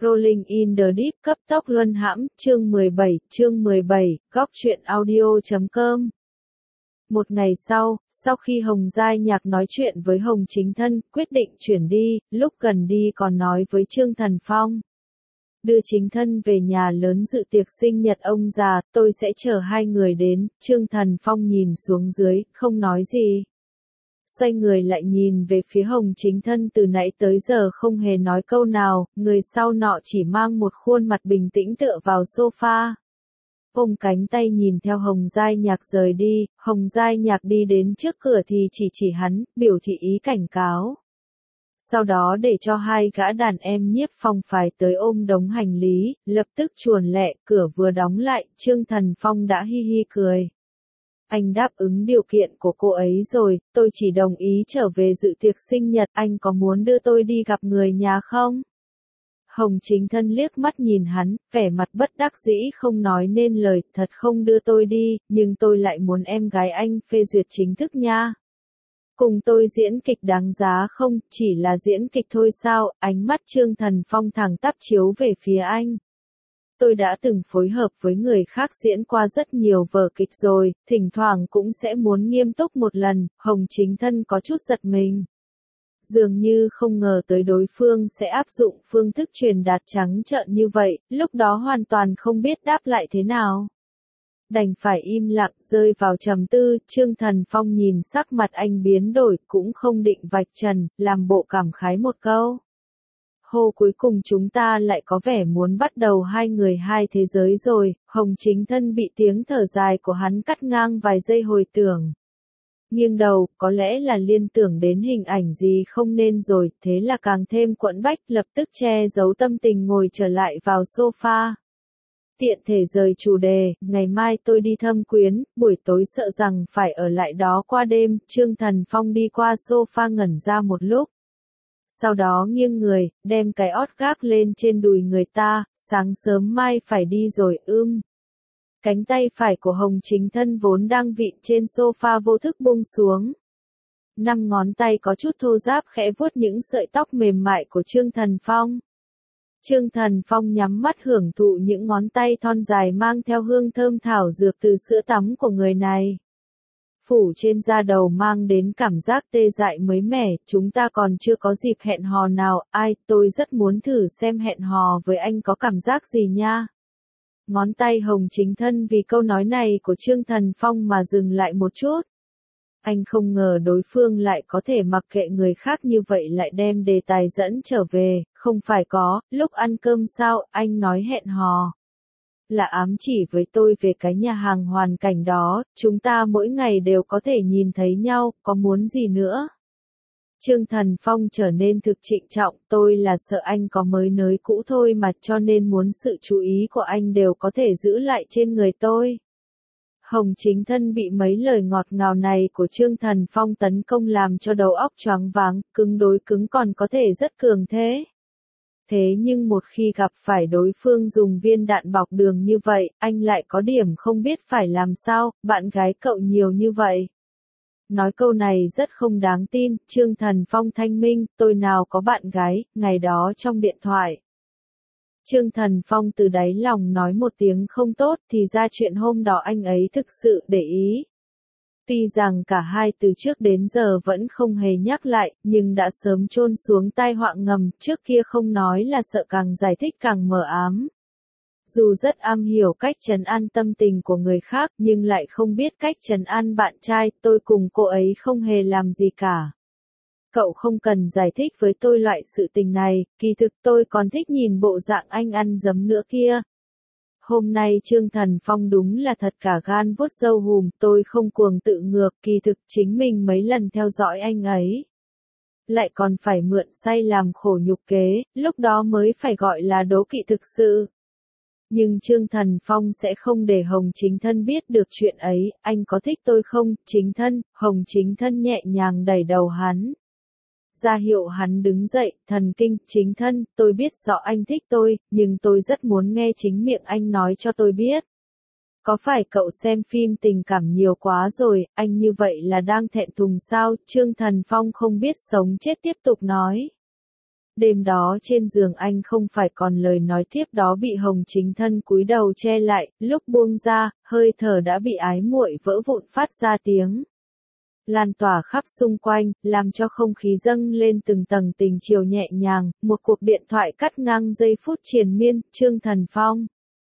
Rolling in the Deep cấp tốc luân hãm, chương 17, góc truyện audio.com. Một ngày sau khi Hồng Giai Nhạc nói chuyện với Hồng Chính Thân, quyết định chuyển đi, lúc gần đi còn nói với Trương Thần Phong. Đưa Chính Thân về nhà lớn dự tiệc sinh nhật ông già, tôi sẽ chờ hai người đến. Trương Thần Phong nhìn xuống dưới, không nói gì. Xoay người lại nhìn về phía Hồng Chính Thân, từ nãy tới giờ không hề nói câu nào, người sau nọ chỉ mang một khuôn mặt bình tĩnh tựa vào sofa. Ôm cánh tay nhìn theo Hồng Giai Nhạc rời đi, Hồng Giai Nhạc đi đến trước cửa thì chỉ hắn, biểu thị ý cảnh cáo. Sau đó để cho hai gã đàn em Nhiếp Phong phải tới ôm đống hành lý, lập tức chuồn lẹ, cửa vừa đóng lại, Trương Thần Phong đã hi hi cười. Anh đáp ứng điều kiện của cô ấy rồi, tôi chỉ đồng ý trở về dự tiệc sinh nhật, anh có muốn đưa tôi đi gặp người nhà không? Hồng Chính Thân liếc mắt nhìn hắn, vẻ mặt bất đắc dĩ không nói nên lời, thật không đưa tôi đi, nhưng tôi lại muốn em gái anh phê duyệt chính thức nha. Cùng tôi diễn kịch đáng giá không, chỉ là diễn kịch thôi sao, ánh mắt Trương Thần Phong thẳng tắp chiếu về phía anh. Tôi đã từng phối hợp với người khác diễn qua rất nhiều vở kịch rồi, thỉnh thoảng cũng sẽ muốn nghiêm túc một lần, Hồng Chính Thân có chút giật mình. Dường như không ngờ tới đối phương sẽ áp dụng phương thức truyền đạt trắng trợn như vậy, lúc đó hoàn toàn không biết đáp lại thế nào. Đành phải im lặng rơi vào trầm tư, Trương Thần Phong nhìn sắc mặt anh biến đổi cũng không định vạch trần, làm bộ cảm khái một câu. Hô cuối cùng chúng ta lại có vẻ muốn bắt đầu hai người hai thế giới rồi, Hồng Chính Thân bị tiếng thở dài của hắn cắt ngang vài giây hồi tưởng. Nghiêng đầu, có lẽ là liên tưởng đến hình ảnh gì không nên rồi, thế là càng thêm quẫn bách, lập tức che giấu tâm tình ngồi trở lại vào sofa. Tiện thể rời chủ đề, ngày mai tôi đi thăm Quyến, buổi tối sợ rằng phải ở lại đó qua đêm, Trương Thần Phong đi qua sofa ngẩn ra một lúc. Sau đó nghiêng người, đem cái ót gác lên trên đùi người ta, sáng sớm mai phải đi rồi, Cánh tay phải của Hồng Chính Thân vốn đang vịn trên sofa vô thức buông xuống. 5 ngón tay có chút thô ráp khẽ vuốt những sợi tóc mềm mại của Trương Thần Phong. Trương Thần Phong nhắm mắt hưởng thụ những ngón tay thon dài mang theo hương thơm thảo dược từ sữa tắm của người này. Phủ trên da đầu mang đến cảm giác tê dại mới mẻ, chúng ta còn chưa có dịp hẹn hò nào, tôi rất muốn thử xem hẹn hò với anh có cảm giác gì nha. Ngón tay Hồng Chính Thân vì câu nói này của Trương Thần Phong mà dừng lại một chút. Anh không ngờ đối phương lại có thể mặc kệ người khác như vậy lại đem đề tài dẫn trở về, không phải có, lúc ăn cơm sao, anh nói hẹn hò. Là ám chỉ với tôi về cái nhà hàng hoàn cảnh đó, chúng ta mỗi ngày đều có thể nhìn thấy nhau, có muốn gì nữa? Trương Thần Phong trở nên thực trịnh trọng, tôi là sợ anh có mới nới cũ thôi mà cho nên muốn sự chú ý của anh đều có thể giữ lại trên người tôi. Hồng Chính Thân bị mấy lời ngọt ngào này của Trương Thần Phong tấn công làm cho đầu óc choáng váng, cứng đối cứng còn có thể rất cường thế. Thế nhưng một khi gặp phải đối phương dùng viên đạn bọc đường như vậy, anh lại có điểm không biết phải làm sao, bạn gái cậu nhiều như vậy. Nói câu này rất không đáng tin, Trương Thần Phong thanh minh, tôi nào có bạn gái, ngày đó trong điện thoại. Trương Thần Phong từ đáy lòng nói một tiếng không tốt thì ra chuyện hôm đó anh ấy thực sự để ý. Tuy rằng cả hai từ trước đến giờ vẫn không hề nhắc lại, nhưng đã sớm chôn xuống tai họa ngầm, trước kia không nói là sợ càng giải thích càng mờ ám. Dù rất am hiểu cách trấn an tâm tình của người khác nhưng lại không biết cách trấn an bạn trai, tôi cùng cô ấy không hề làm gì cả. Cậu không cần giải thích với tôi loại sự tình này, kỳ thực tôi còn thích nhìn bộ dạng anh ăn dấm nữa kia. Hôm nay Trương Thần Phong đúng là thật cả gan vuốt râu hùm, tôi không cuồng tự ngược, kỳ thực chính mình mấy lần theo dõi anh ấy. Lại còn phải mượn say làm khổ nhục kế, lúc đó mới phải gọi là đố kỵ thực sự. Nhưng Trương Thần Phong sẽ không để Hồng Chính Thân biết được chuyện ấy, anh có thích tôi không, Chính Thân, Hồng Chính Thân nhẹ nhàng đẩy đầu hắn. Ra hiệu hắn đứng dậy, thần kinh, Chính Thân, tôi biết rõ anh thích tôi, nhưng tôi rất muốn nghe chính miệng anh nói cho tôi biết. Có phải cậu xem phim tình cảm nhiều quá rồi, anh như vậy là đang thẹn thùng sao, Trương Thần Phong không biết sống chết tiếp tục nói. Đêm đó trên giường anh không phải còn lời nói tiếp đó bị Hồng Chính Thân cúi đầu che lại, lúc buông ra, hơi thở đã bị ái muội vỡ vụn phát ra tiếng lan tỏa khắp xung quanh, làm cho không khí dâng lên từng tầng tình chiều nhẹ nhàng. Một cuộc điện thoại cắt ngang giây phút triền miên. Trương Thần Phong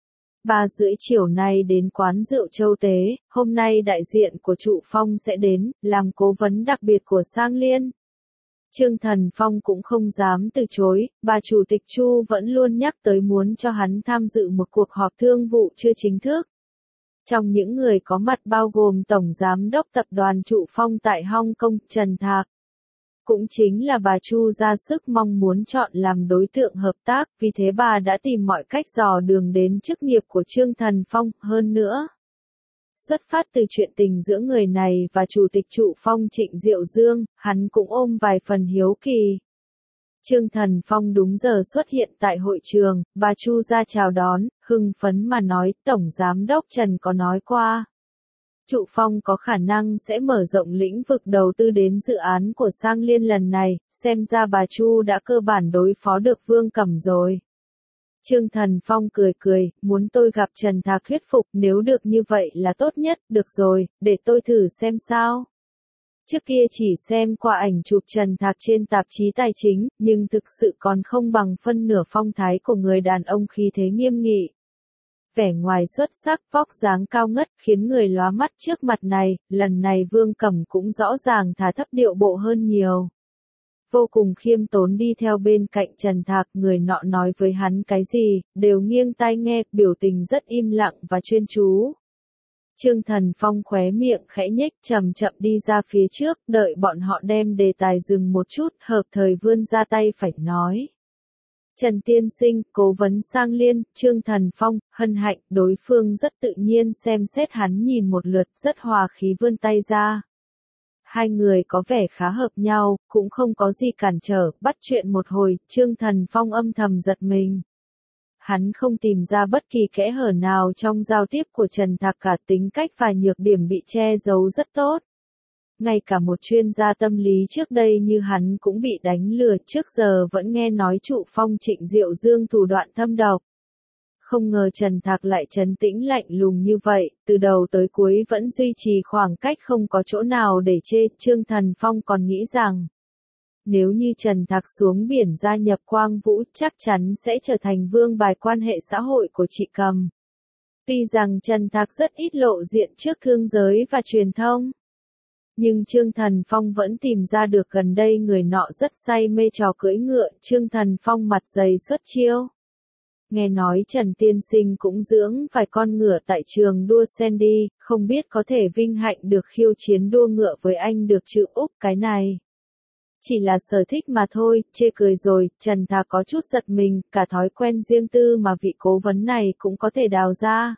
3:30 chiều nay đến quán rượu Châu Tế, hôm nay đại diện của Trụ Phong sẽ đến, làm cố vấn đặc biệt của Sang Liên. Trương Thần Phong cũng không dám từ chối, bà chủ tịch Chu vẫn luôn nhắc tới muốn cho hắn tham dự một cuộc họp thương vụ chưa chính thức. Trong những người có mặt bao gồm Tổng Giám đốc Tập đoàn Trụ Phong tại Hong Kong, Trần Thạc. Cũng chính là bà Chu ra sức mong muốn chọn làm đối tượng hợp tác, vì thế bà đã tìm mọi cách dò đường đến chức nghiệp của Trương Thần Phong, hơn nữa. Xuất phát từ chuyện tình giữa người này và Chủ tịch Trụ Phong Trịnh Diệu Dương, hắn cũng ôm vài phần hiếu kỳ. Trương Thần Phong đúng giờ xuất hiện tại hội trường, bà Chu ra chào đón, hưng phấn mà nói, Tổng Giám đốc Trần có nói qua. Trụ Phong có khả năng sẽ mở rộng lĩnh vực đầu tư đến dự án của Sang Liên lần này, xem ra bà Chu đã cơ bản đối phó được Vương Cẩm rồi. Trương Thần Phong cười cười, muốn tôi gặp Trần Thạc thuyết phục, nếu được như vậy là tốt nhất, được rồi, để tôi thử xem sao. Trước kia chỉ xem qua ảnh chụp Trần Thạc trên tạp chí tài chính, nhưng thực sự còn không bằng phân nửa phong thái của người đàn ông khí thế nghiêm nghị. Vẻ ngoài xuất sắc, vóc dáng cao ngất, khiến người lóa mắt trước mặt này, lần này Vương Cẩm cũng rõ ràng thả thấp điệu bộ hơn nhiều. Vô cùng khiêm tốn đi theo bên cạnh Trần Thạc, người nọ nói với hắn cái gì, đều nghiêng tai nghe, biểu tình rất im lặng và chuyên chú. Trương Thần Phong khóe miệng khẽ nhếch, chậm chậm đi ra phía trước, đợi bọn họ đem đề tài dừng một chút, hợp thời vươn ra tay phải nói. Trần Tiên Sinh, cố vấn Sang Liên, Trương Thần Phong, hân hạnh, đối phương rất tự nhiên xem xét hắn nhìn một lượt, rất hòa khí vươn tay ra. Hai người có vẻ khá hợp nhau, cũng không có gì cản trở, bắt chuyện một hồi, Trương Thần Phong âm thầm giật mình. Hắn không tìm ra bất kỳ kẽ hở nào trong giao tiếp của Trần Thạc cả, tính cách và nhược điểm bị che giấu rất tốt. Ngay cả một chuyên gia tâm lý trước đây như hắn cũng bị đánh lừa, trước giờ vẫn nghe nói Trụ Phong Trịnh Diệu Dương thủ đoạn thâm độc. Không ngờ Trần Thạc lại trấn tĩnh lạnh lùng như vậy, từ đầu tới cuối vẫn duy trì khoảng cách không có chỗ nào để chê. Trương Thần Phong còn nghĩ rằng, nếu như Trần Thạc xuống biển gia nhập Quang Vũ, chắc chắn sẽ trở thành vương bài quan hệ xã hội của chị Cầm. Tuy rằng Trần Thạc rất ít lộ diện trước thương giới và truyền thông, nhưng Trương Thần Phong vẫn tìm ra được gần đây người nọ rất say mê trò cưỡi ngựa. Trương Thần Phong mặt dày xuất chiêu. Nghe nói Trần Tiên Sinh cũng dưỡng vài con ngựa tại trường đua Sandy, không biết có thể vinh hạnh được khiêu chiến đua ngựa với anh được chứ. Úc, cái này chỉ là sở thích mà thôi, chê cười rồi. Trần Thạc có chút giật mình, cả thói quen riêng tư mà vị cố vấn này cũng có thể đào ra.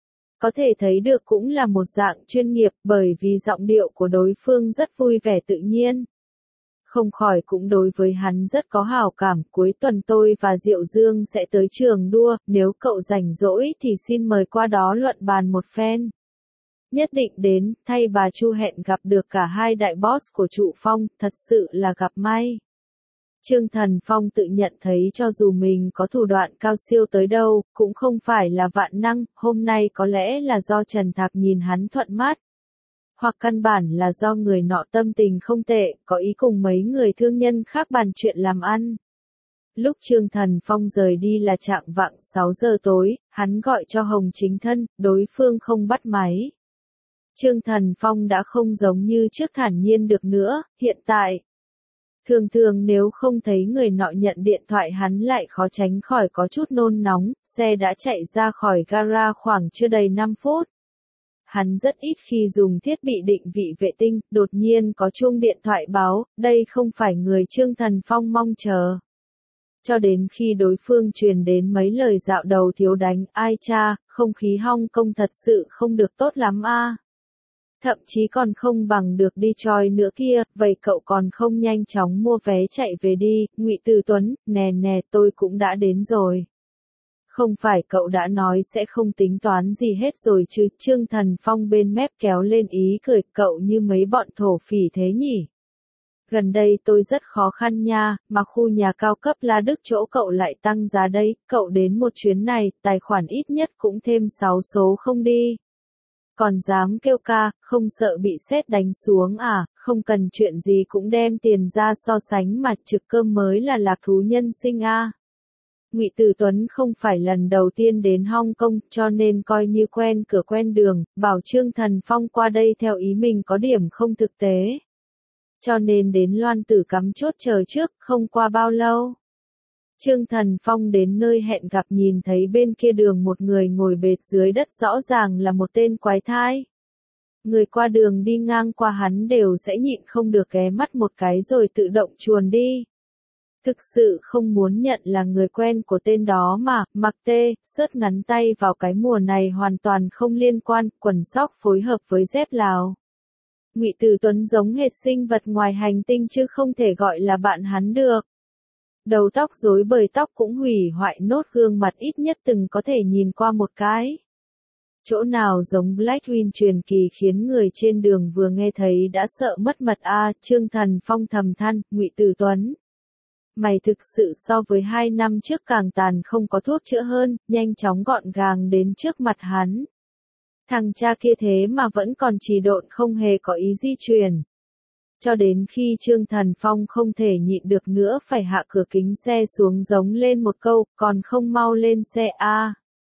Có thể thấy được cũng là một dạng chuyên nghiệp, bởi vì giọng điệu của đối phương rất vui vẻ tự nhiên. Không khỏi cũng đối với hắn rất có hảo cảm. Cuối tuần tôi và Diệu Dương sẽ tới trường đua, nếu cậu rảnh rỗi thì xin mời qua đó luận bàn một phen. Nhất định đến, thay bà Chu hẹn gặp được cả hai đại boss của Trụ Phong, thật sự là gặp may. Trương Thần Phong tự nhận thấy cho dù mình có thủ đoạn cao siêu tới đâu, cũng không phải là vạn năng, hôm nay có lẽ là do Trần Thạc nhìn hắn thuận mắt. Hoặc căn bản là do người nọ tâm tình không tệ, có ý cùng mấy người thương nhân khác bàn chuyện làm ăn. Lúc Trương Thần Phong rời đi là chạng vạng 6 giờ tối, hắn gọi cho Hồng Chính Thân, đối phương không bắt máy. Trương Thần Phong đã không giống như trước thản nhiên được nữa, hiện tại. Thường thường nếu không thấy người nọ nhận điện thoại hắn lại khó tránh khỏi có chút nôn nóng, xe đã chạy ra khỏi gara khoảng chưa đầy 5 phút. Hắn rất ít khi dùng thiết bị định vị vệ tinh, đột nhiên có chuông điện thoại báo, đây không phải người Trương Thần Phong mong chờ. Cho đến khi đối phương truyền đến mấy lời dạo đầu thiếu đánh, ai cha, không khí Hong Kong thật sự không được tốt lắm a. Thậm chí còn không bằng được đi Detroit nữa kia, vậy cậu còn không nhanh chóng mua vé chạy về đi. Ngụy Từ Tuấn, nè tôi cũng đã đến rồi. Không phải cậu đã nói sẽ không tính toán gì hết rồi chứ. Trương Thần Phong bên mép kéo lên ý cười, cậu như mấy bọn thổ phỉ thế nhỉ. Gần đây tôi rất khó khăn nha, mà khu nhà cao cấp La Đức chỗ cậu lại tăng giá đấy, cậu đến một chuyến này, tài khoản ít nhất cũng thêm 6 số không đi. Còn dám kêu ca, không sợ bị sét đánh xuống à, không cần chuyện gì cũng đem tiền ra so sánh mà trực cơm mới là lạc thú nhân sinh a. Ngụy Từ Tuấn không phải lần đầu tiên đến Hong Kong, cho nên coi như quen cửa quen đường, bảo Trương Thần Phong qua đây theo ý mình có điểm không thực tế. Cho nên đến Loan Tử cắm chốt chờ trước, không qua bao lâu. Trương Thần Phong đến nơi hẹn gặp nhìn thấy bên kia đường một người ngồi bệt dưới đất rõ ràng là một tên quái thai. Người qua đường đi ngang qua hắn đều sẽ nhịn không được ghé mắt một cái rồi tự động chuồn đi. Thực sự không muốn nhận là người quen của tên đó mà, mặc tê, sớt ngắn tay vào cái mùa này hoàn toàn không liên quan, quần sóc phối hợp với dép Lào. Ngụy Từ Tuấn giống hệt sinh vật ngoài hành tinh chứ không thể gọi là bạn hắn được. Đầu tóc rối bời tóc cũng hủy hoại nốt gương mặt ít nhất từng có thể nhìn qua một cái. Chỗ nào giống Blackwing truyền kỳ khiến người trên đường vừa nghe thấy đã sợ mất mật a. Trương Thần Phong thầm than, Ngụy Từ Tuấn. Mày thực sự so với 2 năm trước càng tàn không có thuốc chữa hơn, nhanh chóng gọn gàng đến trước mặt hắn. Thằng cha kia thế mà vẫn còn trì độn không hề có ý di chuyển. Cho đến khi Trương Thần Phong không thể nhịn được nữa phải hạ cửa kính xe xuống giống lên một câu, còn không mau lên xe a.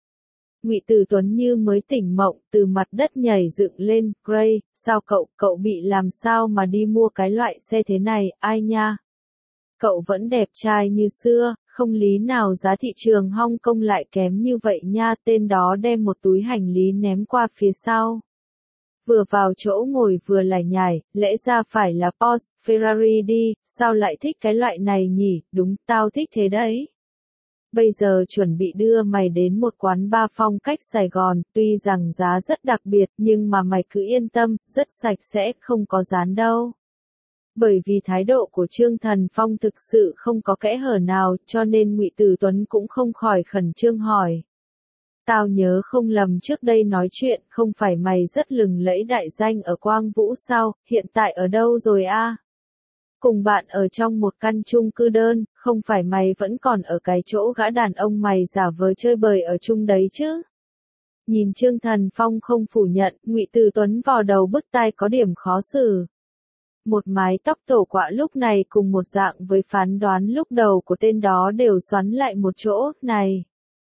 Ngụy Từ Tuấn như mới tỉnh mộng, từ mặt đất nhảy dựng lên, Gray, sao cậu bị làm sao mà đi mua cái loại xe thế này, ai nha? Cậu vẫn đẹp trai như xưa, không lý nào giá thị trường Hong Kong lại kém như vậy nha. Tên đó đem một túi hành lý ném qua phía sau. Vừa vào chỗ ngồi vừa lải nhải, lẽ ra phải là Porsche, Ferrari đi, sao lại thích cái loại này nhỉ, đúng, tao thích thế đấy. Bây giờ chuẩn bị đưa mày đến một quán bar phong cách Sài Gòn, tuy rằng giá rất đặc biệt nhưng mà mày cứ yên tâm, rất sạch sẽ, không có dán đâu. Bởi vì thái độ của Trương Thần Phong thực sự không có kẽ hở nào, cho nên Ngụy Từ Tuấn cũng không khỏi khẩn trương hỏi. Tao nhớ không lầm trước đây nói chuyện, không phải mày rất lừng lẫy đại danh ở Quang Vũ sao, hiện tại ở đâu rồi a? Cùng bạn ở trong một căn chung cư đơn, không phải mày vẫn còn ở cái chỗ gã đàn ông mày giả vờ chơi bời ở chung đấy chứ? Nhìn Trương Thần Phong không phủ nhận, Ngụy Từ Tuấn vò đầu bứt tai có điểm khó xử. Một mái tóc tổ quạ lúc này cùng một dạng với phán đoán lúc đầu của tên đó đều xoắn lại một chỗ, này.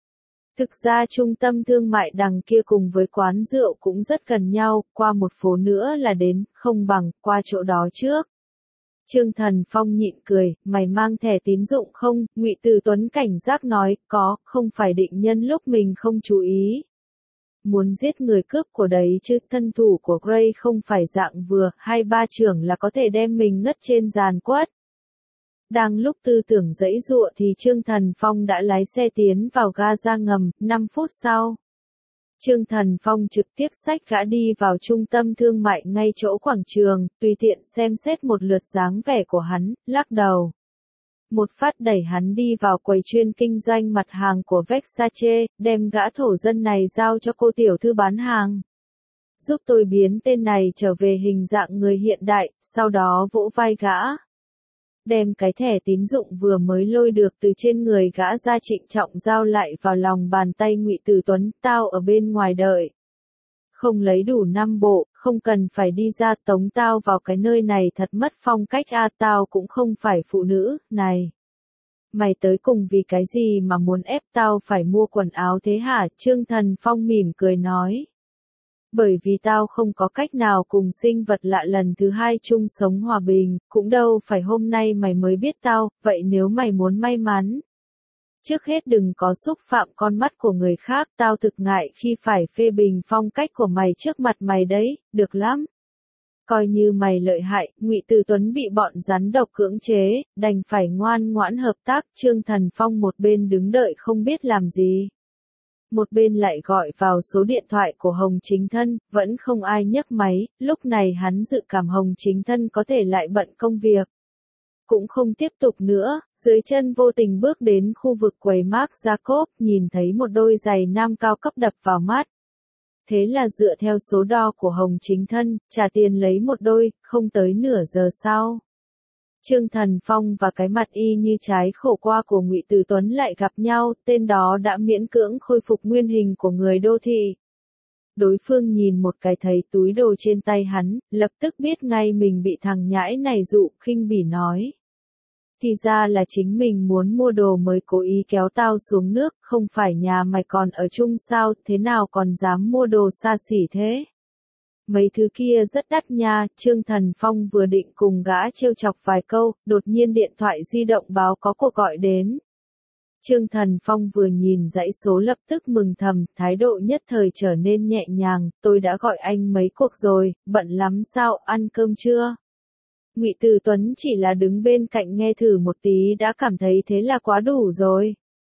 Thực ra trung tâm thương mại đằng kia cùng với quán rượu cũng rất gần nhau, qua một phố nữa là đến, không bằng, qua chỗ đó trước. Trương Thần Phong nhịn cười, mày mang thẻ tín dụng không? Ngụy Từ Tuấn cảnh giác nói, có, không phải định nhân lúc mình không chú ý. Muốn giết người cướp của đấy chứ, thân thủ của Gray không phải dạng vừa, 2-3 trưởng là có thể đem mình ngất trên giàn quất. Đang lúc tư tưởng giãy giụa thì Trương Thần Phong đã lái xe tiến vào ga ra ngầm, 5 phút sau. Trương Thần Phong trực tiếp xách gã đi vào trung tâm thương mại ngay chỗ quảng trường, tùy tiện xem xét một lượt dáng vẻ của hắn, lắc đầu. Một phát đẩy hắn đi vào quầy chuyên kinh doanh mặt hàng của Versace, đem gã thổ dân này giao cho cô tiểu thư bán hàng. Giúp tôi biến tên này trở về hình dạng người hiện đại, sau đó vỗ vai gã. Đem cái thẻ tín dụng vừa mới lôi được từ trên người gã ra trịnh trọng giao lại vào lòng bàn tay Ngụy Từ Tuấn, tao ở bên ngoài đợi. Không lấy đủ 5 bộ, không cần phải đi ra tống tao vào cái nơi này thật mất phong cách a, tao cũng không phải phụ nữ, này. Mày tới cùng vì cái gì mà muốn ép tao phải mua quần áo thế hả? Trương Thần Phong mỉm cười nói. Bởi vì tao không có cách nào cùng sinh vật lạ lần thứ hai chung sống hòa bình, cũng đâu phải hôm nay mày mới biết tao, vậy nếu mày muốn may mắn. Trước hết đừng có xúc phạm con mắt của người khác, tao thực ngại khi phải phê bình phong cách của mày trước mặt mày đấy, được lắm. Coi như mày lợi hại, Ngụy Từ Tuấn bị bọn rắn độc cưỡng chế, đành phải ngoan ngoãn hợp tác, Trương Thần Phong một bên đứng đợi không biết làm gì. Một bên lại gọi vào số điện thoại của Hồng Chính Thân, vẫn không ai nhấc máy, lúc này hắn dự cảm Hồng Chính Thân có thể lại bận công việc. Cũng không tiếp tục nữa, dưới chân vô tình bước đến khu vực quầy Marc Jacob, nhìn thấy một đôi giày nam cao cấp đập vào mắt. Thế là dựa theo số đo của Hồng Chính Thân, trả tiền lấy một đôi, không tới nửa giờ sau. Trương Thần Phong và cái mặt y như trái khổ qua của Ngụy Từ Tuấn lại gặp nhau, tên đó đã miễn cưỡng khôi phục nguyên hình của người đô thị. Đối phương nhìn một cái thấy túi đồ trên tay hắn, lập tức biết ngay mình bị thằng nhãi này dụ, khinh bỉ nói. Thì ra là chính mình muốn mua đồ mới cố ý kéo tao xuống nước, không phải nhà mày còn ở chung sao, thế nào còn dám mua đồ xa xỉ thế? Mấy thứ kia rất đắt nha. Trương Thần Phong vừa định cùng gã trêu chọc vài câu, đột nhiên điện thoại di động báo có cuộc gọi đến. Trương Thần Phong vừa nhìn dãy số lập tức mừng thầm, thái độ nhất thời trở nên nhẹ nhàng, tôi đã gọi anh mấy cuộc rồi, bận lắm sao, ăn cơm chưa? Ngụy Từ Tuấn chỉ là đứng bên cạnh nghe thử một tí đã cảm thấy thế là quá đủ rồi.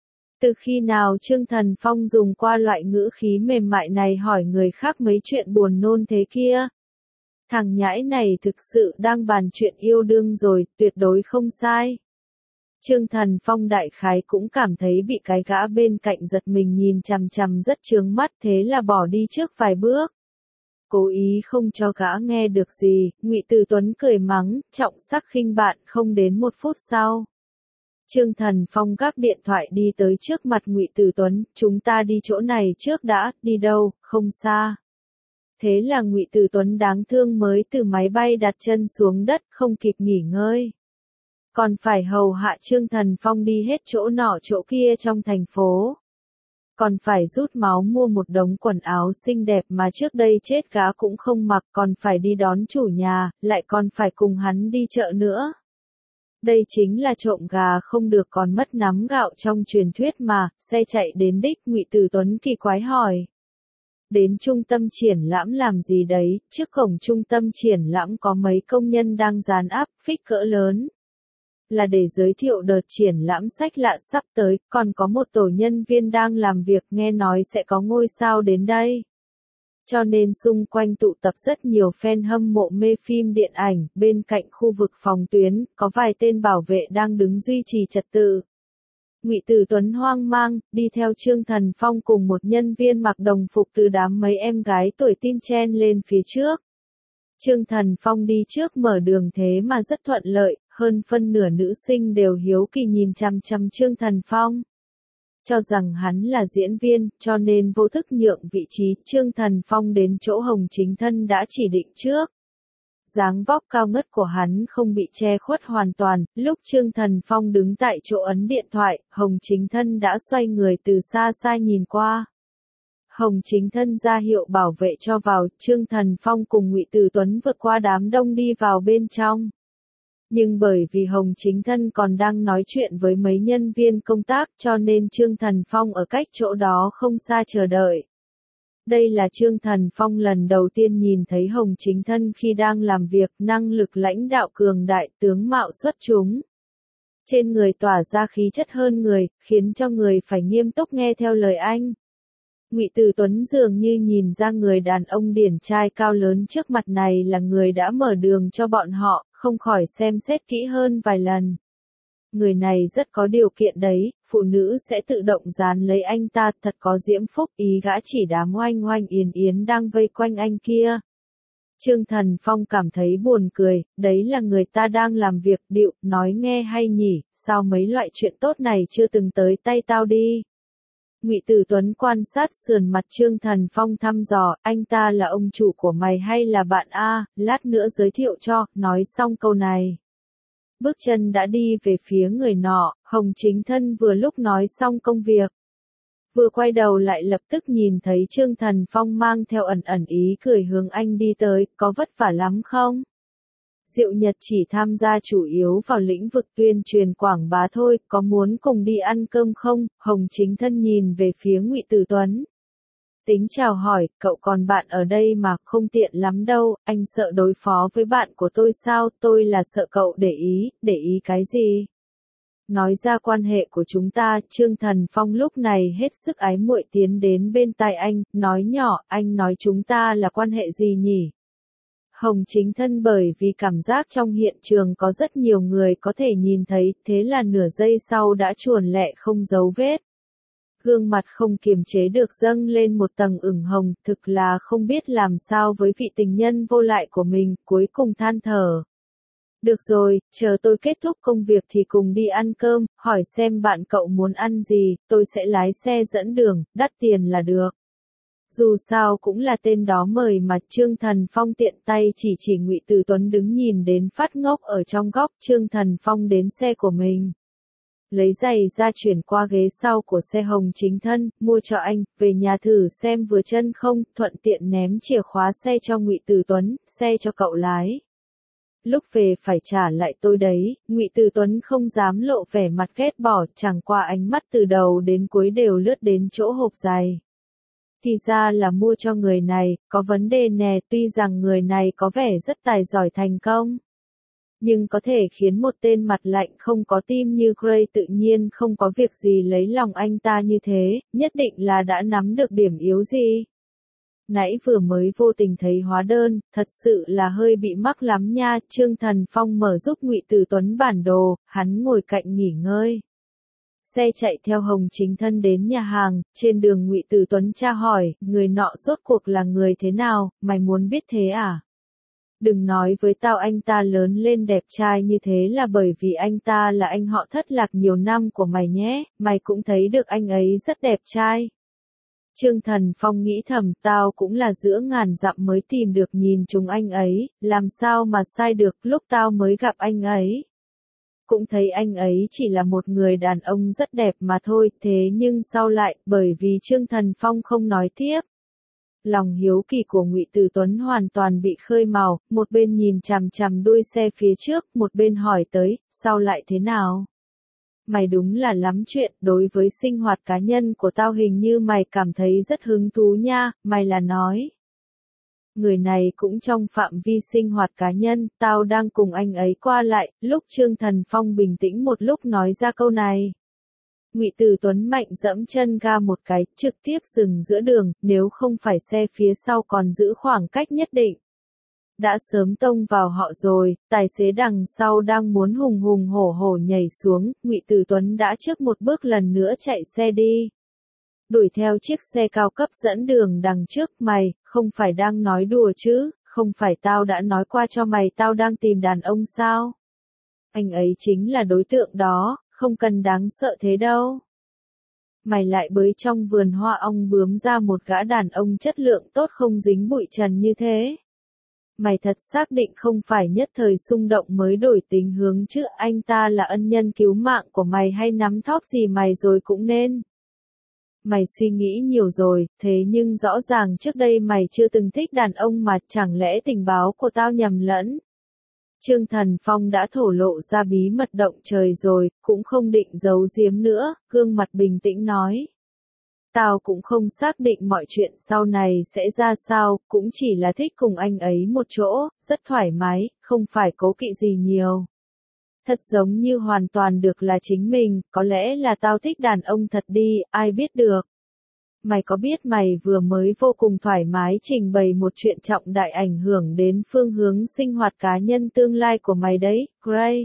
Từ khi nào Trương Thần Phong dùng qua loại ngữ khí mềm mại này hỏi người khác mấy chuyện buồn nôn thế kia? Thằng nhãi này thực sự đang bàn chuyện yêu đương rồi, tuyệt đối không sai. Trương Thần Phong đại khái cũng cảm thấy bị cái gã bên cạnh giật mình nhìn chằm chằm rất chướng mắt, thế là bỏ đi trước vài bước. Cố ý không cho gã nghe được gì, Ngụy Từ Tuấn cười mắng, trọng sắc khinh bạn. Không đến 1 phút sau, Trương Thần Phong gác điện thoại đi tới trước mặt Ngụy Từ Tuấn, chúng ta đi chỗ này trước đã, đi đâu, không xa. Thế là Ngụy Từ Tuấn đáng thương mới từ máy bay đặt chân xuống đất, không kịp nghỉ ngơi. Còn phải hầu hạ Trương Thần Phong đi hết chỗ nọ chỗ kia trong thành phố. Còn phải rút máu mua một đống quần áo xinh đẹp mà trước đây chết gã cũng không mặc, còn phải đi đón chủ nhà, lại còn phải cùng hắn đi chợ nữa. Đây chính là trộm gà không được còn mất nắm gạo trong truyền thuyết mà. Xe chạy đến đích, Ngụy Từ Tuấn kỳ quái hỏi. Đến trung tâm triển lãm làm gì đấy? Trước cổng trung tâm triển lãm có mấy công nhân đang dán áp phích cỡ lớn. Là để giới thiệu đợt triển lãm sách lạ sắp tới, còn có một tổ nhân viên đang làm việc, nghe nói sẽ có ngôi sao đến đây. Cho nên xung quanh tụ tập rất nhiều fan hâm mộ mê phim điện ảnh, bên cạnh khu vực phòng tuyến, có vài tên bảo vệ đang đứng duy trì trật tự. Ngụy Từ Tuấn hoang mang, đi theo Trương Thần Phong cùng một nhân viên mặc đồng phục từ đám mấy em gái tuổi teen chen lên phía trước. Trương Thần Phong đi trước mở đường thế mà rất thuận lợi, hơn phân nửa nữ sinh đều hiếu kỳ nhìn chằm chằm Trương Thần Phong. Cho rằng hắn là diễn viên, cho nên vô thức nhượng vị trí. Trương Thần Phong đến chỗ Hồng Chính Thân đã chỉ định trước. Dáng vóc cao ngất của hắn không bị che khuất hoàn toàn, lúc Trương Thần Phong đứng tại chỗ ấn điện thoại, Hồng Chính Thân đã xoay người từ xa xa nhìn qua. Hồng Chính Thân ra hiệu bảo vệ cho vào, Trương Thần Phong cùng Ngụy Từ Tuấn vượt qua đám đông đi vào bên trong. Nhưng bởi vì Hồng Chính Thân còn đang nói chuyện với mấy nhân viên công tác cho nên Trương Thần Phong ở cách chỗ đó không xa chờ đợi. Đây là Trương Thần Phong lần đầu tiên nhìn thấy Hồng Chính Thân khi đang làm việc, năng lực lãnh đạo cường đại, tướng mạo xuất chúng. Trên người tỏa ra khí chất hơn người, khiến cho người phải nghiêm túc nghe theo lời anh. Ngụy Từ Tuấn dường như nhìn ra người đàn ông điển trai cao lớn trước mặt này là người đã mở đường cho bọn họ, không khỏi xem xét kỹ hơn vài lần. Người này rất có điều kiện đấy, phụ nữ sẽ tự động dán lấy anh ta, thật có diễm phúc. Ý gã chỉ đám oanh oanh yến yến đang vây quanh anh kia. Trương Thần Phong cảm thấy buồn cười, đấy là người ta đang làm việc, điệu, nói nghe hay nhỉ, sao mấy loại chuyện tốt này chưa từng tới tay tao đi. Ngụy Từ Tuấn quan sát sườn mặt Trương Thần Phong thăm dò, anh ta là ông chủ của mày hay là bạn a? Lát nữa giới thiệu cho. Nói xong câu này, bước chân đã đi về phía người nọ. Hồng Chính Thân vừa lúc nói xong công việc, vừa quay đầu lại lập tức nhìn thấy Trương Thần Phong mang theo ẩn ẩn ý cười hướng anh đi tới, có vất vả lắm không? Diệu Nhật chỉ tham gia chủ yếu vào lĩnh vực tuyên truyền quảng bá thôi, có muốn cùng đi ăn cơm không? Hồng Chính Thân nhìn về phía Ngụy Từ Tuấn. Tính chào hỏi, cậu còn bạn ở đây mà, không tiện lắm đâu, anh sợ đối phó với bạn của tôi sao? Tôi là sợ cậu để ý cái gì? Nói ra quan hệ của chúng ta. Trương Thần Phong lúc này hết sức ái muội tiến đến bên tai anh, nói nhỏ, anh nói chúng ta là quan hệ gì nhỉ? Hồng Chính Thân bởi vì cảm giác trong hiện trường có rất nhiều người có thể nhìn thấy, thế là nửa giây sau đã chuồn lẹ không dấu vết. Gương mặt không kiềm chế được dâng lên một tầng ửng hồng, thực là không biết làm sao với vị tình nhân vô lại của mình, cuối cùng than thở. Được rồi, chờ tôi kết thúc công việc thì cùng đi ăn cơm, hỏi xem bạn cậu muốn ăn gì, tôi sẽ lái xe dẫn đường, đắt tiền là được. Dù sao cũng là tên đó mời mà Trương Thần Phong tiện tay chỉ Ngụy Từ Tuấn đứng nhìn đến phát ngốc ở trong góc. Trương Thần Phong đến xe của mình. Lấy giày ra chuyển qua ghế sau của xe Hồng Chính Thân, mua cho anh, về nhà thử xem vừa chân không, thuận tiện ném chìa khóa xe cho Ngụy Từ Tuấn, xe cho cậu lái. Lúc về phải trả lại tôi đấy. Ngụy Từ Tuấn không dám lộ vẻ mặt ghét bỏ, chẳng qua ánh mắt từ đầu đến cuối đều lướt đến chỗ hộp giày. Thì ra là mua cho người này, có vấn đề nè, tuy rằng người này có vẻ rất tài giỏi thành công. Nhưng có thể khiến một tên mặt lạnh không có tim như Gray tự nhiên không có việc gì lấy lòng anh ta như thế, nhất định là đã nắm được điểm yếu gì. Nãy vừa mới vô tình thấy hóa đơn, thật sự là hơi bị mắc lắm nha. Trương Thần Phong mở giúp Ngụy Từ Tuấn bản đồ, hắn ngồi cạnh nghỉ ngơi. Xe chạy theo Hồng Chính Thân đến nhà hàng, trên đường Ngụy Từ Tuấn tra hỏi, người nọ rốt cuộc là người thế nào, mày muốn biết thế à? Đừng nói với tao anh ta lớn lên đẹp trai như thế là bởi vì anh ta là anh họ thất lạc nhiều năm của mày nhé, mày cũng thấy được anh ấy rất đẹp trai. Trương Thần Phong nghĩ thầm, tao cũng là giữa ngàn dặm mới tìm được nhìn chúng anh ấy, làm sao mà sai được. Lúc tao mới gặp anh ấy, cũng thấy anh ấy chỉ là một người đàn ông rất đẹp mà thôi, thế nhưng sau lại, bởi vì Trương Thần Phong không nói tiếp. Lòng hiếu kỳ của Ngụy Từ Tuấn hoàn toàn bị khơi mào, một bên nhìn chằm chằm đuôi xe phía trước, một bên hỏi tới, sao lại thế nào? Mày đúng là lắm chuyện, đối với sinh hoạt cá nhân của tao hình như mày cảm thấy rất hứng thú nha, mày là nói. Người này cũng trong phạm vi sinh hoạt cá nhân, tao đang cùng anh ấy qua lại. Lúc Trương Thần Phong bình tĩnh một lúc nói ra câu này. Ngụy Từ Tuấn mạnh dẫm chân ga một cái, trực tiếp dừng giữa đường, nếu không phải xe phía sau còn giữ khoảng cách nhất định. Đã sớm tông vào họ rồi, tài xế đằng sau đang muốn hùng hùng hổ hổ nhảy xuống, Ngụy Từ Tuấn đã trước một bước lần nữa chạy xe đi. Đuổi theo chiếc xe cao cấp dẫn đường đằng trước. Mày, không phải đang nói đùa chứ, không phải tao đã nói qua cho mày tao đang tìm đàn ông sao? Anh ấy chính là đối tượng đó, không cần đáng sợ thế đâu. Mày lại bới trong vườn hoa ong bướm ra một gã đàn ông chất lượng tốt không dính bụi trần như thế. Mày thật xác định không phải nhất thời xung động mới đổi tình hướng chứ, anh ta là ân nhân cứu mạng của mày hay nắm thóp gì mày rồi cũng nên. Mày suy nghĩ nhiều rồi, thế nhưng rõ ràng trước đây mày chưa từng thích đàn ông mà, chẳng lẽ tình báo của tao nhầm lẫn? Trương Thần Phong đã thổ lộ ra bí mật động trời rồi, cũng không định giấu giếm nữa, gương mặt bình tĩnh nói. Tao cũng không xác định mọi chuyện sau này sẽ ra sao, cũng chỉ là thích cùng anh ấy một chỗ, rất thoải mái, không phải cố kỵ gì nhiều. Thật giống như hoàn toàn được là chính mình, có lẽ là tao thích đàn ông thật đi, ai biết được. Mày có biết mày vừa mới vô cùng thoải mái trình bày một chuyện trọng đại ảnh hưởng đến phương hướng sinh hoạt cá nhân tương lai của mày đấy, Gray.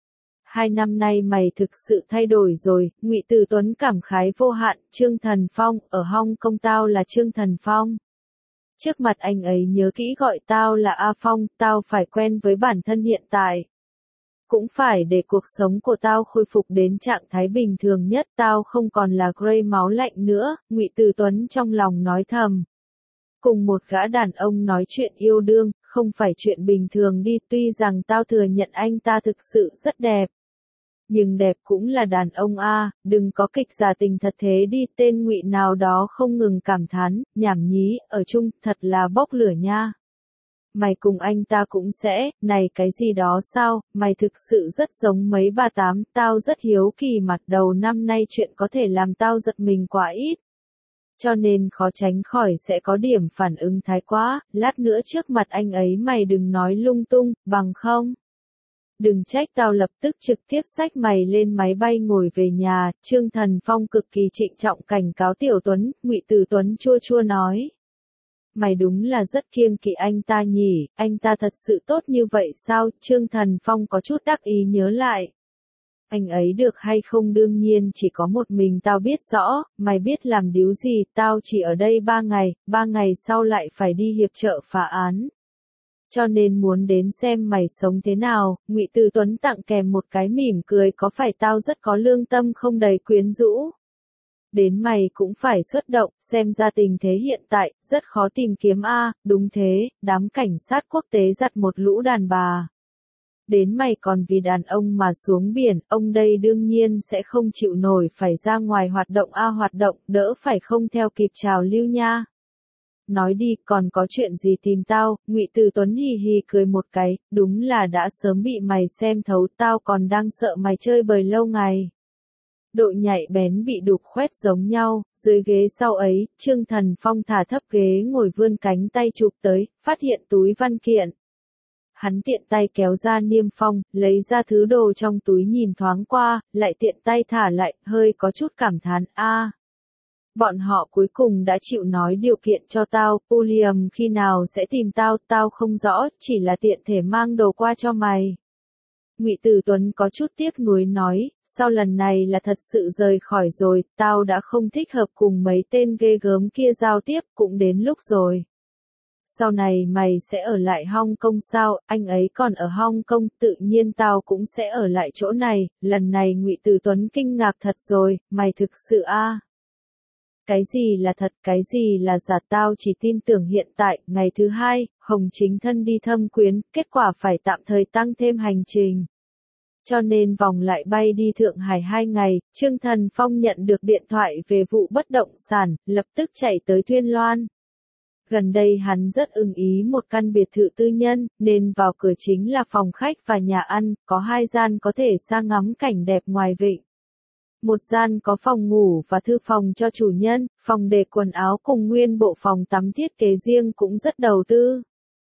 2 năm nay mày thực sự thay đổi rồi. Ngụy Từ Tuấn cảm khái vô hạn. Trương Thần Phong, ở Hong Kong tao là Trương Thần Phong. Trước mặt anh ấy nhớ kỹ gọi tao là A Phong, tao phải quen với bản thân hiện tại. Cũng phải để cuộc sống của tao khôi phục đến trạng thái bình thường nhất, tao không còn là Gray máu lạnh nữa. Ngụy Từ Tuấn trong lòng nói thầm. Cùng một gã đàn ông nói chuyện yêu đương, không phải chuyện bình thường đi, tuy rằng tao thừa nhận anh ta thực sự rất đẹp. Nhưng đẹp cũng là đàn ông a, đừng có kịch giả tình thật thế đi. Tên Ngụy nào đó không ngừng cảm thán, nhảm nhí, ở chung, thật là bốc lửa nha. Mày cùng anh ta cũng sẽ, này cái gì đó sao, mày thực sự rất giống mấy bà tám, tao rất hiếu kỳ mặt đầu năm nay chuyện có thể làm tao giật mình quá ít. Cho nên khó tránh khỏi sẽ có điểm phản ứng thái quá, lát nữa trước mặt anh ấy mày đừng nói lung tung, bằng không. Đừng trách tao lập tức trực tiếp xách mày lên máy bay ngồi về nhà. Trương Thần Phong cực kỳ trịnh trọng cảnh cáo Tiểu Tuấn. Ngụy Từ Tuấn chua chua nói. Mày đúng là rất kiêng kỵ anh ta nhỉ, anh ta thật sự tốt như vậy sao? Trương Thần Phong có chút đắc ý nhớ lại. Anh ấy được hay không đương nhiên chỉ có một mình tao biết rõ, mày biết làm điếu gì, tao chỉ ở đây 3 ngày, 3 ngày sau lại phải đi hiệp trợ phá án. cho nên muốn đến xem mày sống thế nào. Ngụy Từ Tuấn tặng kèm một cái mỉm cười, có phải tao rất có lương tâm không, đầy quyến rũ. Đến mày cũng phải xuất động, xem ra tình thế hiện tại, rất khó tìm kiếm a. Đúng thế, đám cảnh sát quốc tế giặt một lũ đàn bà. Đến mày còn vì đàn ông mà xuống biển, ông đây đương nhiên sẽ không chịu nổi phải ra ngoài hoạt động a, hoạt động, đỡ phải không theo kịp trào lưu nha. Nói đi, còn có chuyện gì tìm tao? Ngụy Từ Tuấn hì hì cười một cái, đúng là đã sớm bị mày xem thấu, tao còn đang sợ mày chơi bời lâu ngày. Độ nhạy bén bị đục khoét giống nhau, dưới ghế sau ấy, Trương Thần Phong thả thấp ghế ngồi vươn cánh tay chụp tới, phát hiện túi văn kiện. Hắn tiện tay kéo ra niêm phong, lấy ra thứ đồ trong túi nhìn thoáng qua, lại tiện tay thả lại, hơi có chút cảm thán, a. Bọn họ cuối cùng đã chịu nói điều kiện cho tao, William khi nào sẽ tìm tao, tao không rõ, chỉ là tiện thể mang đồ qua cho mày. Ngụy Từ Tuấn có chút tiếc nuối nói, sau lần này là thật sự rời khỏi rồi, tao đã không thích hợp cùng mấy tên ghê gớm kia giao tiếp, cũng đến lúc rồi. Sau này mày sẽ ở lại Hong Kong sao? Anh ấy còn ở Hong Kong, tự nhiên tao cũng sẽ ở lại chỗ này. Lần này Ngụy Từ Tuấn kinh ngạc thật rồi, mày thực sự a? Cái gì là thật, cái gì là giả, tao chỉ tin tưởng hiện tại. Ngày thứ hai, Hồng Chính Thân đi thâm quyến, kết quả phải tạm thời tăng thêm hành trình. Cho nên vòng lại bay đi Thượng Hải 2 ngày, Trương Thần Phong nhận được điện thoại về vụ bất động sản, lập tức chạy tới Thuyên Loan. Gần đây hắn rất ưng ý một căn biệt thự tư nhân, nên vào cửa chính là phòng khách và nhà ăn, có 2 gian có thể xa ngắm cảnh đẹp ngoài vịnh. Một gian có phòng ngủ và thư phòng cho chủ nhân, phòng để quần áo cùng nguyên bộ phòng tắm thiết kế riêng cũng rất đầu tư.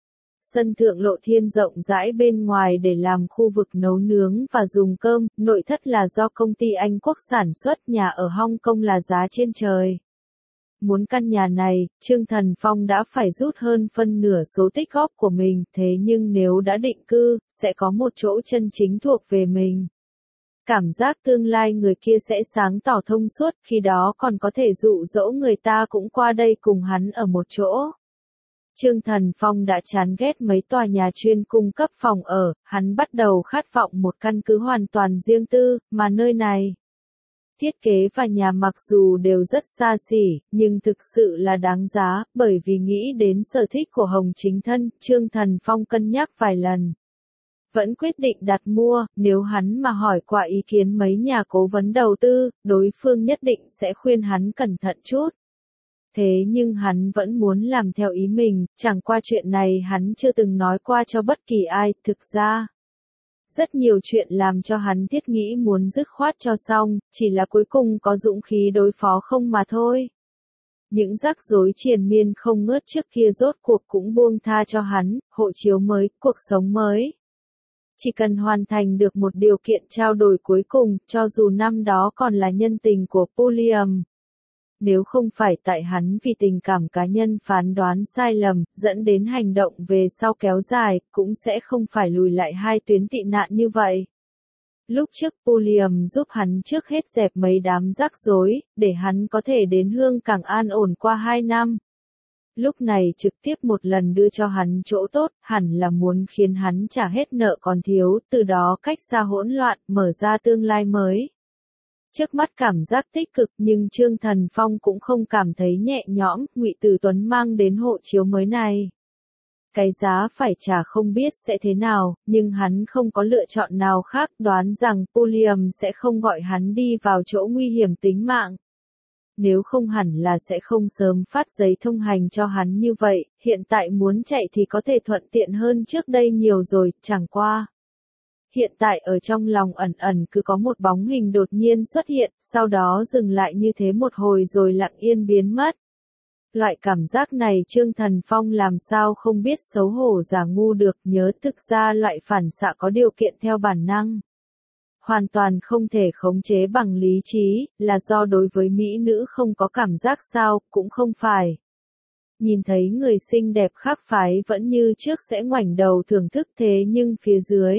Sân thượng lộ thiên rộng rãi bên ngoài để làm khu vực nấu nướng và dùng cơm, nội thất là do công ty Anh Quốc sản xuất, nhà ở Hong Kong là giá trên trời. Muốn căn nhà này, Trương Thần Phong đã phải rút hơn phân nửa số tích góp của mình, thế nhưng nếu đã định cư, sẽ có một chỗ chân chính thuộc về mình. Cảm giác tương lai người kia sẽ sáng tỏ thông suốt, khi đó còn có thể dụ dỗ người ta cũng qua đây cùng hắn ở một chỗ. Trương Thần Phong đã chán ghét mấy tòa nhà chuyên cung cấp phòng ở, hắn bắt đầu khát vọng một căn cứ hoàn toàn riêng tư, mà nơi này. Thiết kế và nhà mặc dù đều rất xa xỉ, nhưng thực sự là đáng giá, bởi vì nghĩ đến sở thích của Hồng Chính Thân, Trương Thần Phong cân nhắc vài lần. Vẫn quyết định đặt mua, nếu hắn mà hỏi qua ý kiến mấy nhà cố vấn đầu tư, đối phương nhất định sẽ khuyên hắn cẩn thận chút. Thế nhưng hắn vẫn muốn làm theo ý mình, chẳng qua chuyện này hắn chưa từng nói qua cho bất kỳ ai, thực ra. Rất nhiều chuyện làm cho hắn thiết nghĩ muốn dứt khoát cho xong, chỉ là cuối cùng có dũng khí đối phó không mà thôi. Những rắc rối triền miên không ngớt trước kia rốt cuộc cũng buông tha cho hắn, hộ chiếu mới, cuộc sống mới. Chỉ cần hoàn thành được một điều kiện trao đổi cuối cùng, cho dù năm đó còn là nhân tình của William. Nếu không phải tại hắn vì tình cảm cá nhân phán đoán sai lầm, dẫn đến hành động về sau kéo dài, cũng sẽ không phải lùi lại 2 tuyến tị nạn như vậy. Lúc trước William giúp hắn trước hết dẹp mấy đám rắc rối, để hắn có thể đến Hương Cảng an ổn qua 2 năm. Lúc này trực tiếp một lần đưa cho hắn chỗ tốt, hẳn là muốn khiến hắn trả hết nợ còn thiếu, từ đó cách xa hỗn loạn, mở ra tương lai mới. Trước mắt cảm giác tích cực, nhưng Trương Thần Phong cũng không cảm thấy nhẹ nhõm, Ngụy Từ Tuấn mang đến hộ chiếu mới này. Cái giá phải trả không biết sẽ thế nào, nhưng hắn không có lựa chọn nào khác, đoán rằng William sẽ không gọi hắn đi vào chỗ nguy hiểm tính mạng. Nếu không hẳn là sẽ không sớm phát giấy thông hành cho hắn như vậy, hiện tại muốn chạy thì có thể thuận tiện hơn trước đây nhiều rồi, chẳng qua. Hiện tại ở trong lòng ẩn ẩn cứ có một bóng hình đột nhiên xuất hiện, sau đó dừng lại như thế một hồi rồi lặng yên biến mất. Loại cảm giác này Trương Thần Phong làm sao không biết xấu hổ giả ngu được, nhớ thực ra loại phản xạ có điều kiện theo bản năng. Hoàn toàn không thể khống chế bằng lý trí, là do đối với mỹ nữ không có cảm giác sao, cũng không phải. Nhìn thấy người xinh đẹp khác phái vẫn như trước sẽ ngoảnh đầu thưởng thức, thế nhưng phía dưới.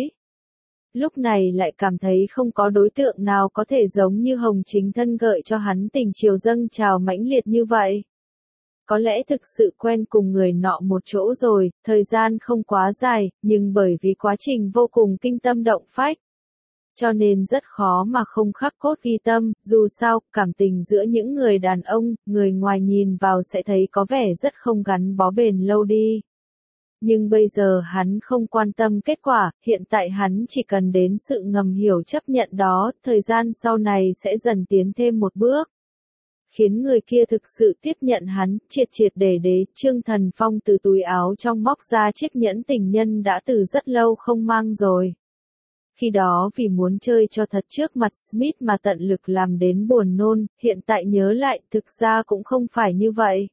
Lúc này lại cảm thấy không có đối tượng nào có thể giống như Hồng Chính Thân gợi cho hắn tình chiều dâng trào mãnh liệt như vậy. Có lẽ thực sự quen cùng người nọ một chỗ rồi, thời gian không quá dài, nhưng bởi vì quá trình vô cùng kinh tâm động phách, cho nên rất khó mà không khắc cốt ghi tâm, dù sao, cảm tình giữa những người đàn ông, người ngoài nhìn vào sẽ thấy có vẻ rất không gắn bó bền lâu đi. Nhưng bây giờ hắn không quan tâm kết quả, hiện tại hắn chỉ cần đến sự ngầm hiểu chấp nhận đó, thời gian sau này sẽ dần tiến thêm một bước. Khiến người kia thực sự tiếp nhận hắn, triệt triệt để để, Trương Thần Phong từ túi áo trong móc ra chiếc nhẫn tình nhân đã từ rất lâu không mang rồi. Khi đó vì muốn chơi cho thật trước mặt Smith mà tận lực làm đến buồn nôn, hiện tại nhớ lại thực ra cũng không phải như vậy.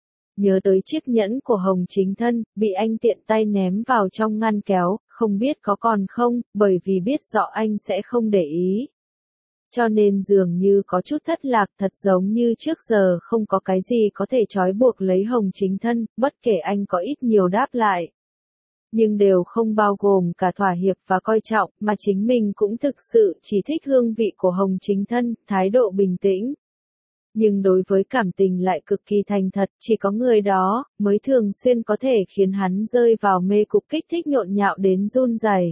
Nhớ tới chiếc nhẫn của Hồng Chính Thân, bị anh tiện tay ném vào trong ngăn kéo, không biết có còn không, bởi vì biết rõ anh sẽ không để ý. Cho nên dường như có chút thất lạc, thật giống như trước giờ không có cái gì có thể trói buộc lấy Hồng Chính Thân, bất kể anh có ít nhiều đáp lại. Nhưng đều không bao gồm cả thỏa hiệp và coi trọng, mà chính mình cũng thực sự chỉ thích hương vị của Hồng Chính Thân, thái độ bình tĩnh. Nhưng đối với cảm tình lại cực kỳ thành thật, chỉ có người đó, mới thường xuyên có thể khiến hắn rơi vào mê cục kích thích nhộn nhạo đến run rẩy.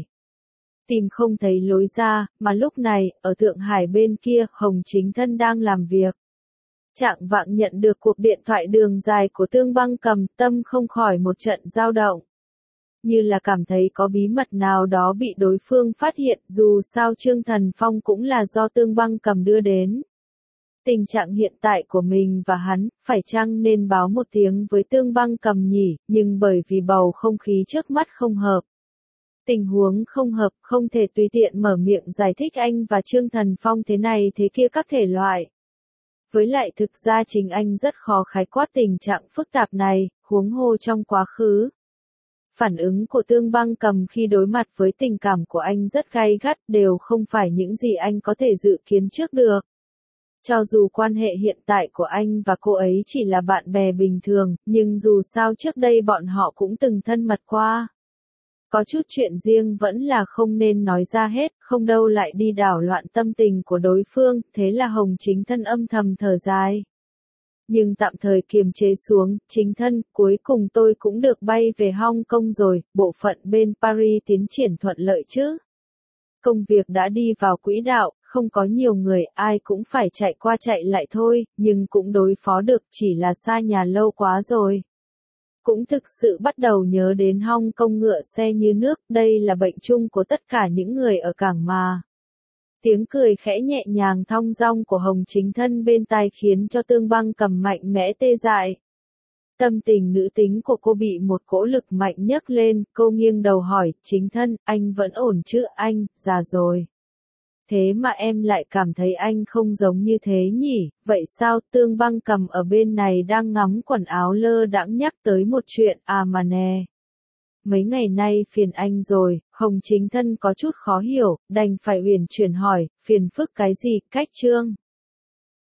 Tìm không thấy lối ra, mà lúc này, ở Thượng Hải bên kia, Hồng Chính Thân đang làm việc. Trạng vạng nhận được cuộc điện thoại đường dài của Tương Băng Cầm, tâm không khỏi một trận dao động. Như là cảm thấy có bí mật nào đó bị đối phương phát hiện, dù sao Trương Thần Phong cũng là do Tương Băng Cầm đưa đến. Tình trạng hiện tại của mình và hắn, phải chăng nên báo một tiếng với Tương Băng Cầm nhỉ, nhưng bởi vì bầu không khí trước mắt không hợp. Tình huống không hợp, không thể tùy tiện mở miệng giải thích anh và Trương Thần Phong thế này thế kia các thể loại. Với lại thực ra chính anh rất khó khái quát tình trạng phức tạp này, huống hồ trong quá khứ. Phản ứng của Tương Băng Cầm khi đối mặt với tình cảm của anh rất gay gắt, đều không phải những gì anh có thể dự kiến trước được. Cho dù quan hệ hiện tại của anh và cô ấy chỉ là bạn bè bình thường, nhưng dù sao trước đây bọn họ cũng từng thân mật qua. Có chút chuyện riêng vẫn là không nên nói ra hết, không đâu lại đi đảo loạn tâm tình của đối phương, thế là Hồng Chính Thân âm thầm thở dài. Nhưng tạm thời kiềm chế xuống, Chính Thân, cuối cùng tôi cũng được bay về Hong Kong rồi, bộ phận bên Paris tiến triển thuận lợi chứ. Công việc đã đi vào quỹ đạo, không có nhiều người, ai cũng phải chạy qua chạy lại thôi, nhưng cũng đối phó được, chỉ là xa nhà lâu quá rồi. Cũng thực sự bắt đầu nhớ đến Hong Kong ngựa xe như nước, đây là bệnh chung của tất cả những người ở cảng mà. Tiếng cười khẽ nhẹ nhàng thong dong của Hồng Chính Thân bên tai khiến cho Tương Băng Cầm mạnh mẽ tê dại. Tâm tình nữ tính của cô bị một cỗ lực mạnh nhấc lên, cô nghiêng đầu hỏi, Chính Thân, anh vẫn ổn chứ, anh, già rồi. Thế mà em lại cảm thấy anh không giống như thế nhỉ, vậy sao? Tương Băng Cầm ở bên này đang ngắm quần áo lơ đãng nhắc tới một chuyện, à mà nè. Mấy ngày nay phiền anh rồi, Hồng Chính Thân có chút khó hiểu, đành phải uyển chuyển hỏi, phiền phức cái gì, cách Trương.